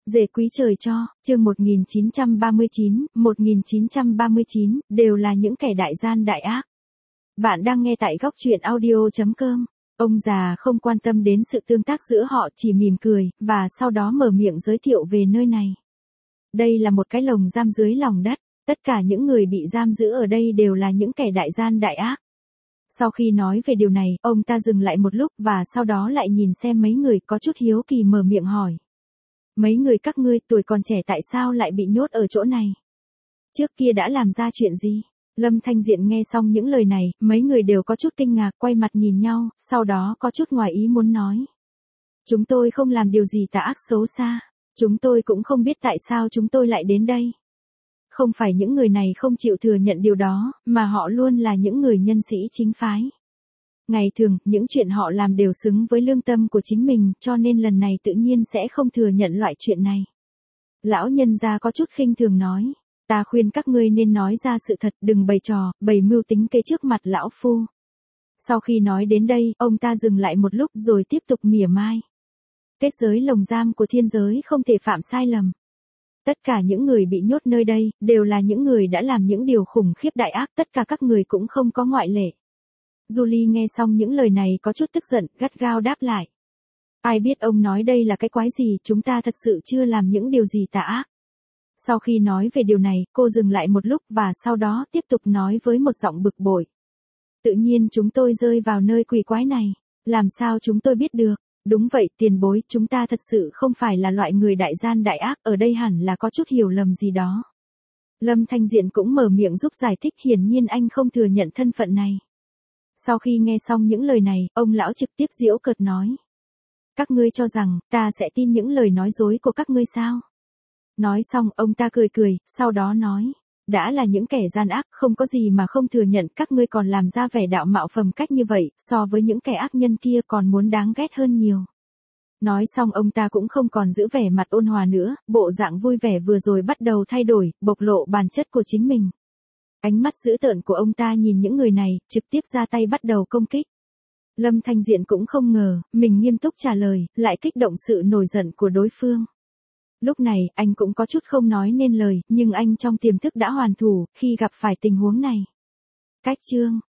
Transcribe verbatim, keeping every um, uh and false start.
Dề quý trời cho, chương một nghìn chín trăm ba mươi chín, một nghìn chín trăm ba mươi chín, đều là những kẻ đại gian đại ác. Bạn đang nghe tại góc truyện audio chấm com. Ông già không quan tâm đến sự tương tác giữa họ, chỉ mỉm cười, và sau đó mở miệng giới thiệu về nơi này. Đây là một cái lồng giam dưới lòng đất, tất cả những người bị giam giữ ở đây đều là những kẻ đại gian đại ác. Sau khi nói về điều này, ông ta dừng lại một lúc và sau đó lại nhìn xem mấy người, có chút hiếu kỳ mở miệng hỏi. Mấy người các ngươi tuổi còn trẻ tại sao lại bị nhốt ở chỗ này? Trước kia đã làm ra chuyện gì? Lâm Thanh Diện nghe xong những lời này, mấy người đều có chút kinh ngạc, quay mặt nhìn nhau, sau đó có chút ngoài ý muốn nói. Chúng tôi không làm điều gì tà ác xấu xa. Chúng tôi cũng không biết tại sao chúng tôi lại đến đây. Không phải những người này không chịu thừa nhận điều đó, mà họ luôn là những người nhân sĩ chính phái. Ngày thường, những chuyện họ làm đều xứng với lương tâm của chính mình, cho nên lần này tự nhiên sẽ không thừa nhận loại chuyện này. Lão nhân gia có chút khinh thường nói, ta khuyên các ngươi nên nói ra sự thật, đừng bày trò, bày mưu tính kế trước mặt lão phu. Sau khi nói đến đây, ông ta dừng lại một lúc rồi tiếp tục mỉa mai. Kết giới lồng giam của thiên giới không thể phạm sai lầm. Tất cả những người bị nhốt nơi đây, đều là những người đã làm những điều khủng khiếp đại ác, tất cả các người cũng không có ngoại lệ. Julie nghe xong những lời này có chút tức giận, gắt gao đáp lại. Ai biết ông nói đây là cái quái gì, chúng ta thật sự chưa làm những điều gì tà ác. Sau khi nói về điều này, cô dừng lại một lúc và sau đó tiếp tục nói với một giọng bực bội. Tự nhiên chúng tôi rơi vào nơi quỷ quái này, làm sao chúng tôi biết được? Đúng vậy, tiền bối, chúng ta thật sự không phải là loại người đại gian đại ác, ở đây hẳn là có chút hiểu lầm gì đó. Lâm Thanh Diện cũng mở miệng giúp giải thích, hiển nhiên anh không thừa nhận thân phận này. Sau khi nghe xong những lời này, ông lão trực tiếp giễu cợt nói. Các ngươi cho rằng, ta sẽ tin những lời nói dối của các ngươi sao? Nói xong, ông ta cười cười, sau đó nói. Đã là những kẻ gian ác, không có gì mà không thừa nhận, các ngươi còn làm ra vẻ đạo mạo phẩm cách như vậy, so với những kẻ ác nhân kia còn muốn đáng ghét hơn nhiều. Nói xong ông ta cũng không còn giữ vẻ mặt ôn hòa nữa, bộ dạng vui vẻ vừa rồi bắt đầu thay đổi, bộc lộ bản chất của chính mình. Ánh mắt dữ tợn của ông ta nhìn những người này, trực tiếp ra tay bắt đầu công kích. Lâm Thanh Diện cũng không ngờ, mình nghiêm túc trả lời, lại kích động sự nổi giận của đối phương. Lúc này, anh cũng có chút không nói nên lời, nhưng anh trong tiềm thức đã hoàn thủ, khi gặp phải tình huống này. Cách chương,